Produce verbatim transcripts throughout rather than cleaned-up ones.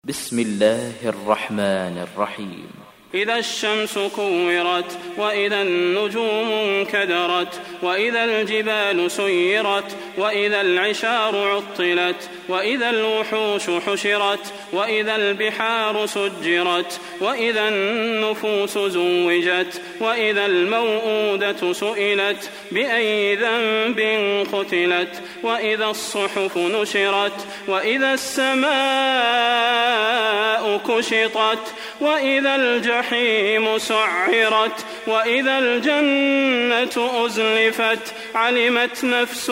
بسم الله الرحمن الرحيم. إذا الشمس كورت وإذا النجوم انكدرت وإذا الجبال سيرت وإذا العشار عطلت وإذا الوحوش حشرت وإذا البحار سجرت وإذا النفوس زوجت وإذا الموءودة سئلت بأي ذنب قتلت وإذا الصحف نشرت وإذا السماء كشطت وإذا الجحيم سعرت وإذا الجنة أزلفت علمت نفس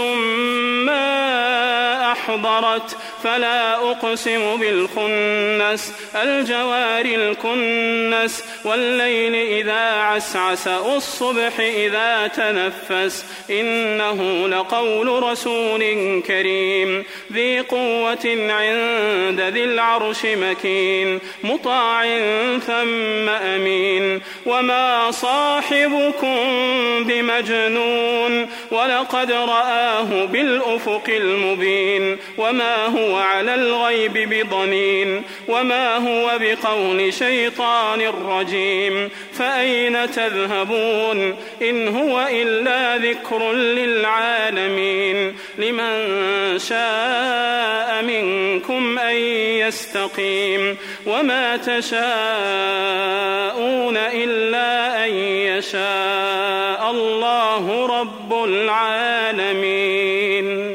ما أحضرت فلا أقسم بالخنس الجوار الكنس والليل إذا عسعس والصبح إذا تنفس إنه لقول رسول كريم ذي قوة عند ذي العرش مكين مطاع ثم أمين وما صاحبكم بمجنون ولقد رآه بالأفق المبين وما هو على الغيب بضنين وما هو بقول شيطان رجيم فأين تذهبون إن هو إلا ذكر للعالمين لمن شاء منكم أن يستقيم وما تشاءون إلا أن يشاء الله رب العالمين.